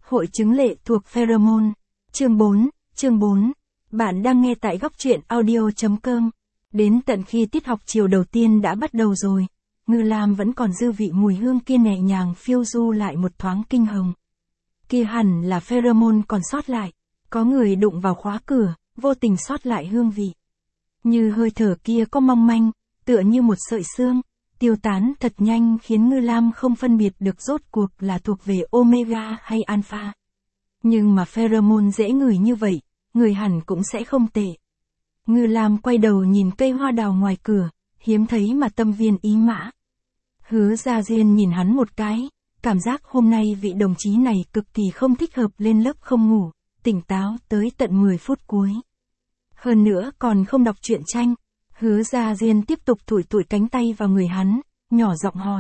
Hội chứng lệ thuộc pheromone. Chương 4. Bạn đang nghe tại góc truyện audio.com. Đến tận khi tiết học chiều đầu tiên đã bắt đầu rồi, Ngư Lam vẫn còn dư vị mùi hương kia nhẹ nhàng phiêu du lại một thoáng kinh hồng. Kia hẳn là pheromone còn sót lại, có người đụng vào khóa cửa, vô tình sót lại hương vị. Như hơi thở kia có mong manh, tựa như một sợi xương, tiêu tán thật nhanh khiến Ngư Lam không phân biệt được rốt cuộc là thuộc về omega hay alpha. Nhưng mà pheromone dễ ngửi như vậy, người hẳn cũng sẽ không tệ. Ngư Lam quay đầu nhìn cây hoa đào ngoài cửa, hiếm thấy mà tâm viên ý mã. Hứa Gia Diên nhìn hắn một cái, cảm giác hôm nay vị đồng chí này cực kỳ không thích hợp lên lớp không ngủ, tỉnh táo tới tận 10 phút cuối. Hơn nữa còn không đọc truyện tranh. Hứa Gia Diên tiếp tục thủi thủi cánh tay vào người hắn, nhỏ giọng hỏi.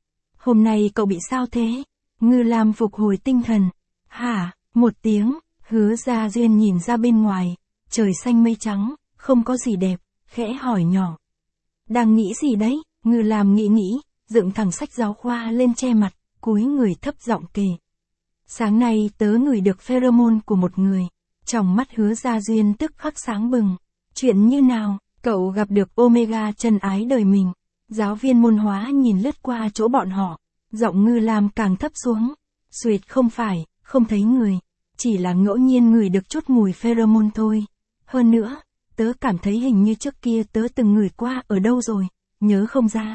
Hôm nay cậu bị sao thế? Ngư Lam phục hồi tinh thần. Hả? Một tiếng, Hứa Gia Diên nhìn ra bên ngoài, trời xanh mây trắng, không có gì đẹp, khẽ hỏi nhỏ. Đang nghĩ gì đấy? Ngư Lam nghĩ, dựng thẳng sách giáo khoa lên che mặt, cúi người thấp giọng kể. Sáng nay tớ ngửi được pheromone của một người. Trong mắt Hứa Gia Diên tức khắc sáng bừng. Chuyện như nào? Cậu gặp được omega chân ái đời mình. Giáo viên môn hóa nhìn lướt qua chỗ bọn họ. Giọng Ngư Lam càng thấp xuống. Xuệt không phải, không thấy người. Chỉ là ngẫu nhiên ngửi được chút mùi pheromone thôi. Hơn nữa, tớ cảm thấy hình như trước kia tớ từng ngửi qua ở đâu rồi, nhớ không ra.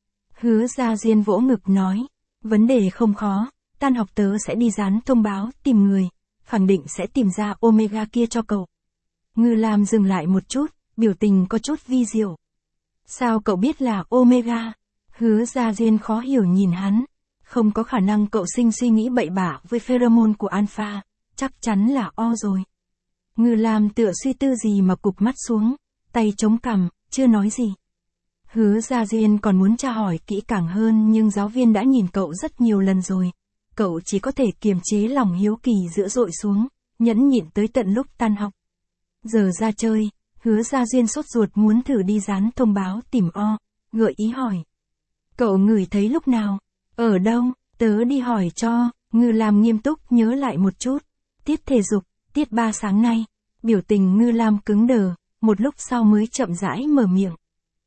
Hứa Gia Diên vỗ ngực nói. Vấn đề không khó, tan học tớ sẽ đi dán thông báo tìm người. Khẳng định sẽ tìm ra omega kia cho cậu. Ngư Lam dừng lại một chút, biểu tình có chút vi diệu. Sao cậu biết là omega? Hứa Gia Diên khó hiểu nhìn hắn. Không có khả năng cậu sinh suy nghĩ bậy bạ với pheromone của alpha, chắc chắn là O rồi. Ngư Lam tựa suy tư gì mà cụp mắt xuống, tay chống cằm, chưa nói gì. Hứa Gia Diên còn muốn tra hỏi kỹ càng hơn nhưng giáo viên đã nhìn cậu rất nhiều lần rồi. Cậu chỉ có thể kiềm chế lòng hiếu kỳ dữ dội xuống, nhẫn nhịn tới tận lúc tan học. Giờ ra chơi, Hứa Gia Diên sốt ruột muốn thử đi dán thông báo tìm O, gợi ý hỏi. Cậu ngửi thấy lúc nào? Ở đâu? Tớ đi hỏi cho. Ngư Lam nghiêm túc nhớ lại một chút. Tiết thể dục, tiết 3 sáng nay. Biểu tình Ngư Lam cứng đờ, một lúc sau mới chậm rãi mở miệng.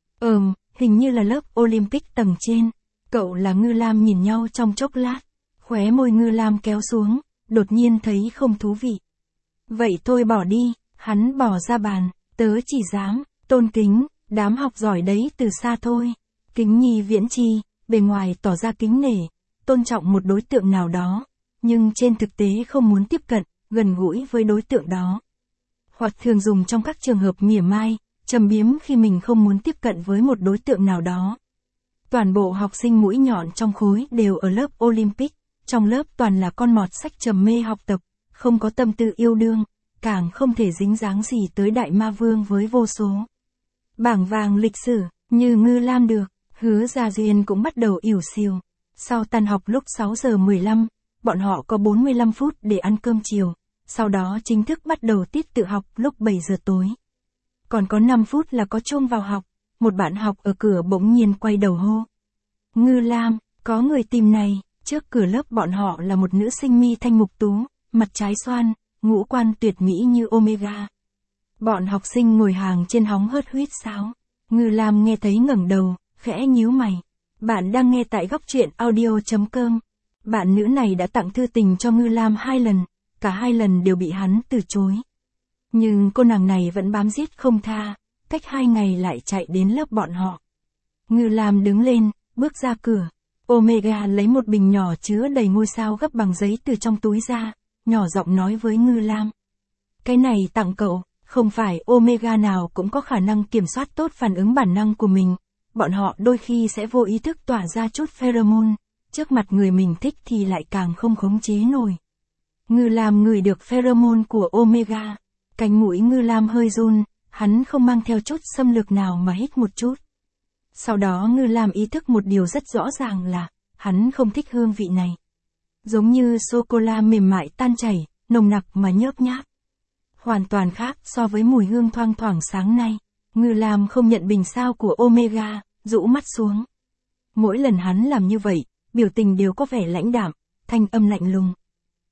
Hình như là lớp Olympic tầng trên. Cậu là Ngư Lam nhìn nhau trong chốc lát. Khóe môi Ngư Lam kéo xuống, đột nhiên thấy không thú vị. Vậy thôi bỏ đi, hắn bỏ ra bàn, tớ chỉ dám, tôn kính, đám học giỏi đấy từ xa thôi. Kính nhi viễn chi, bề ngoài tỏ ra kính nể, tôn trọng một đối tượng nào đó, nhưng trên thực tế không muốn tiếp cận, gần gũi với đối tượng đó. Hoặc thường dùng trong các trường hợp mỉa mai, trầm biếm khi mình không muốn tiếp cận với một đối tượng nào đó. Toàn bộ học sinh mũi nhọn trong khối đều ở lớp Olympic. Trong lớp toàn là con mọt sách trầm mê học tập, không có tâm tư yêu đương, càng không thể dính dáng gì tới đại ma vương với vô số bảng vàng lịch sử, như Ngư Lam được. Hứa Gia Diên cũng bắt đầu ỉu xìu. Sau tan học lúc 6 giờ 15, bọn họ có 45 phút để ăn cơm chiều, sau đó chính thức bắt đầu tiết tự học lúc 7 giờ tối. Còn có 5 phút là có chuông vào học, một bạn học ở cửa bỗng nhiên quay đầu hô. Ngư Lam, có người tìm này. Trước cửa lớp bọn họ là một nữ sinh mi thanh mục tú, mặt trái xoan, ngũ quan tuyệt mỹ như omega. Bọn học sinh ngồi hàng trên hóng hớt huýt sáo. Ngư Lam nghe thấy ngẩng đầu, khẽ nhíu mày. Bạn đang nghe tại góc truyện audio.com. Bạn nữ này đã tặng thư tình cho Ngư Lam 2 lần, cả 2 lần đều bị hắn từ chối. Nhưng cô nàng này vẫn bám giết không tha, cách 2 ngày lại chạy đến lớp bọn họ. Ngư Lam đứng lên, bước ra cửa. Omega lấy một bình nhỏ chứa đầy ngôi sao gấp bằng giấy từ trong túi ra, nhỏ giọng nói với Ngư Lam. Cái này tặng cậu, không phải Omega nào cũng có khả năng kiểm soát tốt phản ứng bản năng của mình. Bọn họ đôi khi sẽ vô ý thức tỏa ra chút pheromone, trước mặt người mình thích thì lại càng không khống chế nổi. Ngư Lam ngửi được pheromone của Omega, cánh mũi Ngư Lam hơi run, hắn không mang theo chút xâm lược nào mà hít một chút. Sau đó Ngư Lam ý thức một điều rất rõ ràng là, hắn không thích hương vị này. Giống như sô-cô-la mềm mại tan chảy, nồng nặc mà nhớp nháp. Hoàn toàn khác so với mùi hương thoang thoảng sáng nay. Ngư Lam không nhận bình sao của Omega, rũ mắt xuống. Mỗi lần hắn làm như vậy, biểu tình đều có vẻ lãnh đạm, thanh âm lạnh lùng.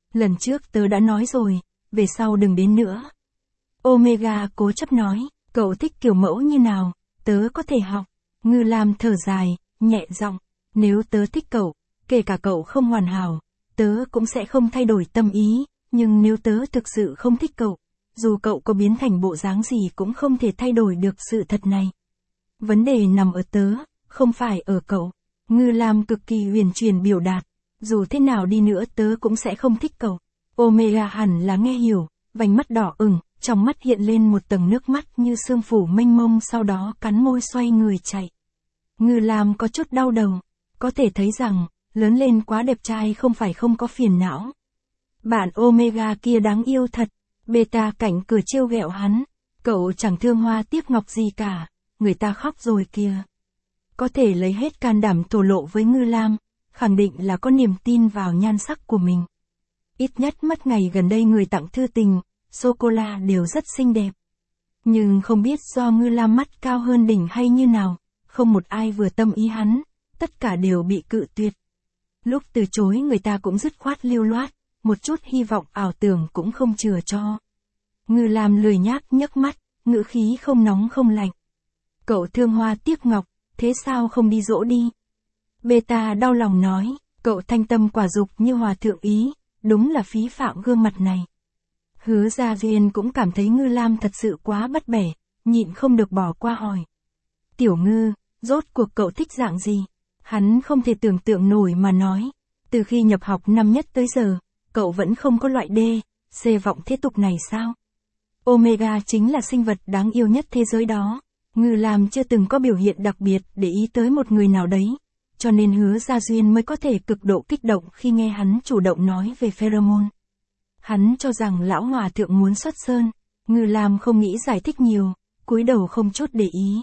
lần trước tớ đã nói rồi, về sau đừng đến nữa. Omega cố chấp nói, cậu thích kiểu mẫu như nào, tớ có thể học. Ngư Lam thở dài, nhẹ giọng, nếu tớ thích cậu, kể cả cậu không hoàn hảo, tớ cũng sẽ không thay đổi tâm ý, nhưng nếu tớ thực sự không thích cậu, dù cậu có biến thành bộ dáng gì cũng không thể thay đổi được sự thật này. Vấn đề nằm ở tớ, không phải ở cậu. Ngư Lam cực kỳ huyền chuyển biểu đạt, dù thế nào đi nữa tớ cũng sẽ không thích cậu. Omega hẳn là nghe hiểu, vành mắt đỏ ửng, trong mắt hiện lên một tầng nước mắt như sương phủ mênh mông, sau đó cắn môi xoay người chạy. Ngư Lam có chút đau đầu, có thể thấy rằng, lớn lên quá đẹp trai không phải không có phiền não. Bạn Omega kia đáng yêu thật, Beta cảnh cửa trêu ghẹo hắn, cậu chẳng thương hoa tiếc ngọc gì cả, người ta khóc rồi kìa. Có thể lấy hết can đảm thổ lộ với Ngư Lam, khẳng định là có niềm tin vào nhan sắc của mình. Ít nhất mất ngày gần đây người tặng thư tình, sô-cô-la đều rất xinh đẹp. Nhưng không biết do Ngư Lam mắt cao hơn đỉnh hay như nào, không một ai vừa tâm ý hắn, tất cả đều bị cự tuyệt. Lúc từ chối người ta cũng dứt khoát lưu loát, một chút hy vọng ảo tưởng cũng không chừa cho. Ngư Lam lười nhác nhấc mắt, ngữ khí không nóng không lạnh. Cậu thương hoa tiếc ngọc, thế sao không đi dỗ đi? Beta đau lòng nói, cậu thanh tâm quả dục như hòa thượng ý, đúng là phí phạm gương mặt này. Hứa Gia Duyên cũng cảm thấy Ngư Lam thật sự quá bắt bẻ, nhịn không được bỏ qua hỏi. Tiểu Ngư, rốt cuộc cậu thích dạng gì? Hắn không thể tưởng tượng nổi mà nói. Từ khi nhập học năm nhất tới giờ, cậu vẫn không có loại D, C vọng thế tục này sao? Omega chính là sinh vật đáng yêu nhất thế giới đó. Ngư Lam chưa từng có biểu hiện đặc biệt để ý tới một người nào đấy, cho nên Hứa Gia Duyên mới có thể cực độ kích động khi nghe hắn chủ động nói về pheromone. Hắn cho rằng lão hòa thượng muốn xuất sơn, Ngư Lam không nghĩ giải thích nhiều, cúi đầu không chút để ý.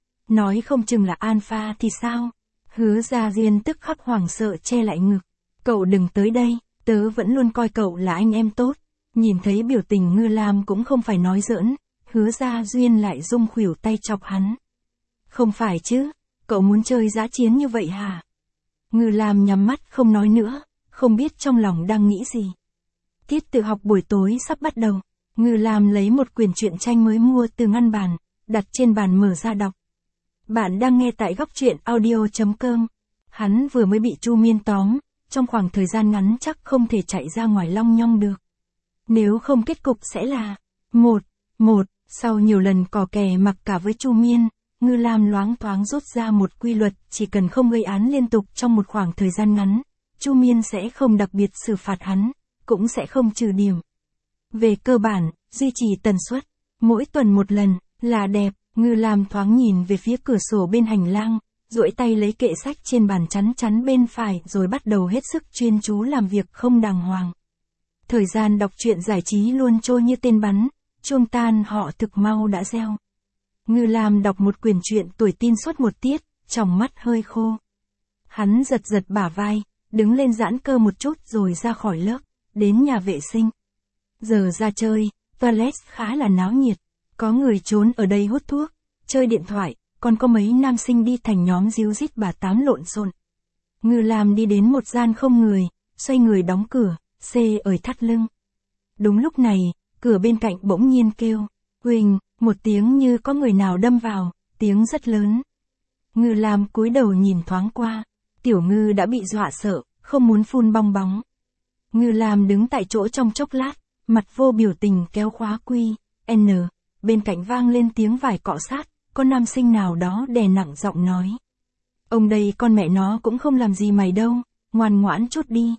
Nói không chừng là alpha thì sao? Hứa Gia Duyên tức khắc hoảng sợ che lại ngực. Cậu đừng tới đây, tớ vẫn luôn coi cậu là anh em tốt. Nhìn thấy biểu tình Ngư Lam cũng không phải nói giỡn, Hứa Gia Duyên lại rung khuỷu tay chọc hắn. Không phải chứ, cậu muốn chơi dã chiến như vậy hả? Ngư Lam nhắm mắt không nói nữa, không biết trong lòng đang nghĩ gì. Tiết tự học buổi tối sắp bắt đầu, Ngư Lam lấy một quyển truyện tranh mới mua từ ngăn bàn, đặt trên bàn mở ra đọc. Bạn đang nghe tại góc truyện audio.com. Hắn vừa mới bị Chu Miên tóm, trong khoảng thời gian ngắn chắc không thể chạy ra ngoài long nhong được. Nếu không kết cục sẽ là 1-1, sau nhiều lần cò kè mặc cả với Chu Miên, Ngư Lam loáng thoáng rút ra một quy luật, chỉ cần không gây án liên tục trong một khoảng thời gian ngắn, Chu Miên sẽ không đặc biệt xử phạt hắn, cũng sẽ không trừ điểm. Về cơ bản, duy trì tần suất, mỗi tuần một lần, là đẹp. Ngư Lam thoáng nhìn về phía cửa sổ bên hành lang, duỗi tay lấy kệ sách trên bàn chắn bên phải rồi bắt đầu hết sức chuyên chú làm việc không đàng hoàng. Thời gian đọc truyện giải trí luôn trôi như tên bắn, chuông tan họ thực mau đã reo. Ngư Lam đọc một quyển truyện tuổi teen suốt một tiết, tròng mắt hơi khô. Hắn giật bả vai, đứng lên giãn cơ một chút rồi ra khỏi lớp, đến nhà vệ sinh. Giờ ra chơi, toilet khá là náo nhiệt. Có người trốn ở đây hút thuốc, chơi điện thoại, còn có mấy nam sinh đi thành nhóm díu dít bà tám lộn xộn. Ngư Lam đi đến một gian không người, xoay người đóng cửa, ời thắt lưng. Đúng lúc này, cửa bên cạnh bỗng nhiên kêu, huỳnh, một tiếng như có người nào đâm vào, tiếng rất lớn. Ngư Lam cúi đầu nhìn thoáng qua, Tiểu Ngư đã bị dọa sợ, không muốn phun bong bóng. Ngư Lam đứng tại chỗ trong chốc lát, mặt vô biểu tình kéo khóa quy, N. Bên cạnh vang lên tiếng vải cọ sát, có nam sinh nào đó đè nặng giọng nói. Ông đây con mẹ nó cũng không làm gì mày đâu, ngoan ngoãn chút đi.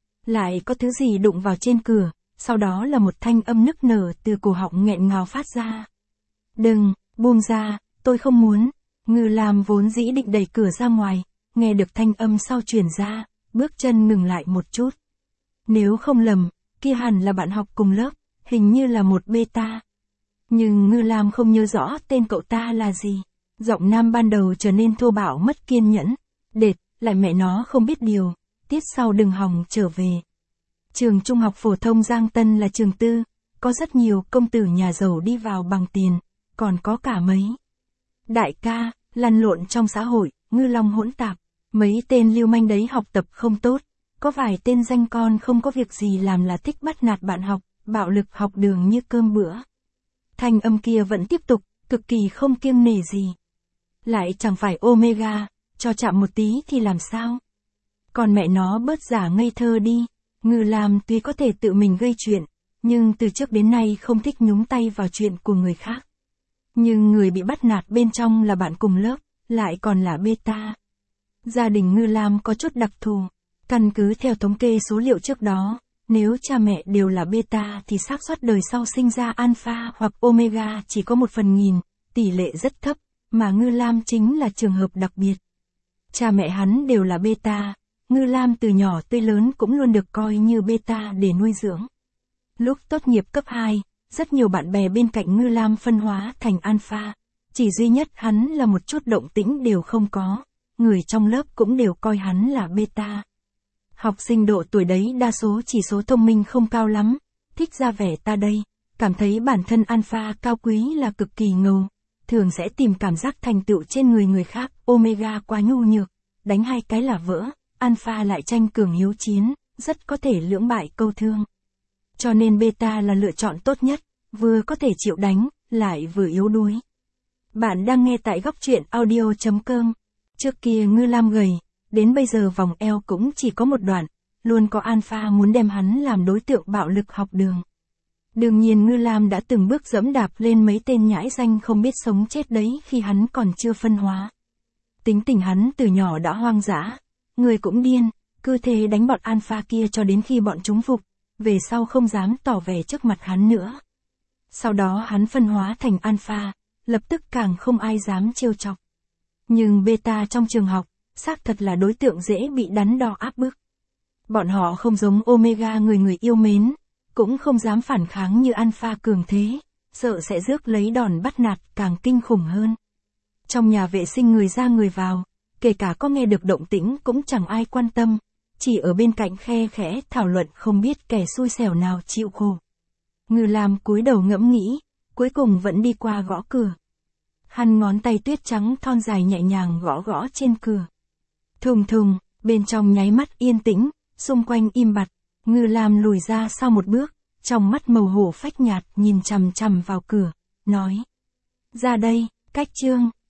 Lại có thứ gì đụng vào trên cửa, sau đó là một thanh âm nức nở từ cổ họng nghẹn ngào phát ra. Đừng, buông ra, tôi không muốn. Ngư Lam vốn dĩ định đẩy cửa ra ngoài, nghe được thanh âm sau truyền ra, bước chân ngừng lại một chút. Nếu không lầm, kia hẳn là bạn học cùng lớp, hình như là một beta. Nhưng Ngư Lam không nhớ rõ tên cậu ta là gì. Giọng nam ban đầu trở nên thô bạo mất kiên nhẫn. Đệt, lại mẹ nó không biết điều. Tiết sau đừng hòng trở về. Trường Trung học phổ thông Giang Tân là trường tư. Có rất nhiều công tử nhà giàu đi vào bằng tiền. Còn có cả mấy đại ca, lăn lộn trong xã hội, ngư long hỗn tạp. Mấy tên lưu manh đấy học tập không tốt. Có vài tên danh con không có việc gì làm là thích bắt nạt bạn học, bạo lực học đường như cơm bữa. Thanh âm kia vẫn tiếp tục, cực kỳ không kiêng nể gì. Lại chẳng phải Omega, cho chạm một tí thì làm sao? Còn mẹ nó bớt giả ngây thơ đi. Ngư Lam tuy có thể tự mình gây chuyện, nhưng từ trước đến nay không thích nhúng tay vào chuyện của người khác. Nhưng người bị bắt nạt bên trong là bạn cùng lớp, lại còn là beta. Gia đình Ngư Lam có chút đặc thù. Căn cứ theo thống kê số liệu trước đó, nếu cha mẹ đều là beta thì xác suất đời sau sinh ra alpha hoặc omega chỉ có 1/1000, tỷ lệ rất thấp, mà Ngư Lam chính là trường hợp đặc biệt. Cha mẹ hắn đều là beta, Ngư Lam từ nhỏ tới lớn cũng luôn được coi như beta để nuôi dưỡng. Lúc tốt nghiệp cấp 2, rất nhiều bạn bè bên cạnh Ngư Lam phân hóa thành alpha, chỉ duy nhất hắn là một chút động tĩnh đều không có, người trong lớp cũng đều coi hắn là beta. Học sinh độ tuổi đấy đa số chỉ số thông minh không cao lắm, thích ra vẻ ta đây, cảm thấy bản thân alpha cao quý là cực kỳ ngầu, thường sẽ tìm cảm giác thành tựu trên người khác, omega quá nhu nhược, đánh 2 cái là vỡ, alpha lại tranh cường hiếu chiến, rất có thể lưỡng bại câu thương. Cho nên beta là lựa chọn tốt nhất, vừa có thể chịu đánh, lại vừa yếu đuối. Bạn đang nghe tại góc truyện audio.com. Trước kia Ngư Lam gầy, đến bây giờ vòng eo cũng chỉ có một đoạn, luôn có alpha muốn đem hắn làm đối tượng bạo lực học đường. Đương nhiên Ngư Lam đã từng bước dẫm đạp lên mấy tên nhãi danh không biết sống chết đấy khi hắn còn chưa phân hóa. Tính tình hắn từ nhỏ đã hoang dã, người cũng điên, cứ thế đánh bọn alpha kia cho đến khi bọn chúng phục, về sau không dám tỏ vẻ trước mặt hắn nữa. Sau đó hắn phân hóa thành alpha, lập tức càng không ai dám trêu chọc. Nhưng beta trong trường học, xác thật là đối tượng dễ bị đắn đo áp bức. Bọn họ không giống omega người yêu mến, cũng không dám phản kháng như alpha cường thế, sợ sẽ rước lấy đòn bắt nạt càng kinh khủng hơn. Trong nhà vệ sinh người ra người vào, kể cả có nghe được động tĩnh cũng chẳng ai quan tâm, chỉ ở bên cạnh khe khẽ thảo luận không biết kẻ xui xẻo nào chịu khổ. Ngư Lam cúi đầu ngẫm nghĩ, cuối cùng vẫn đi qua gõ cửa. Hắn ngón tay tuyết trắng thon dài nhẹ nhàng gõ trên cửa. Thùng thùng, bên trong nháy mắt yên tĩnh, xung quanh im bặt. Ngư Lam lùi ra sau một bước, trong mắt màu hổ phách nhạt nhìn chằm chằm vào cửa, nói. Ra đây, Cách Chương.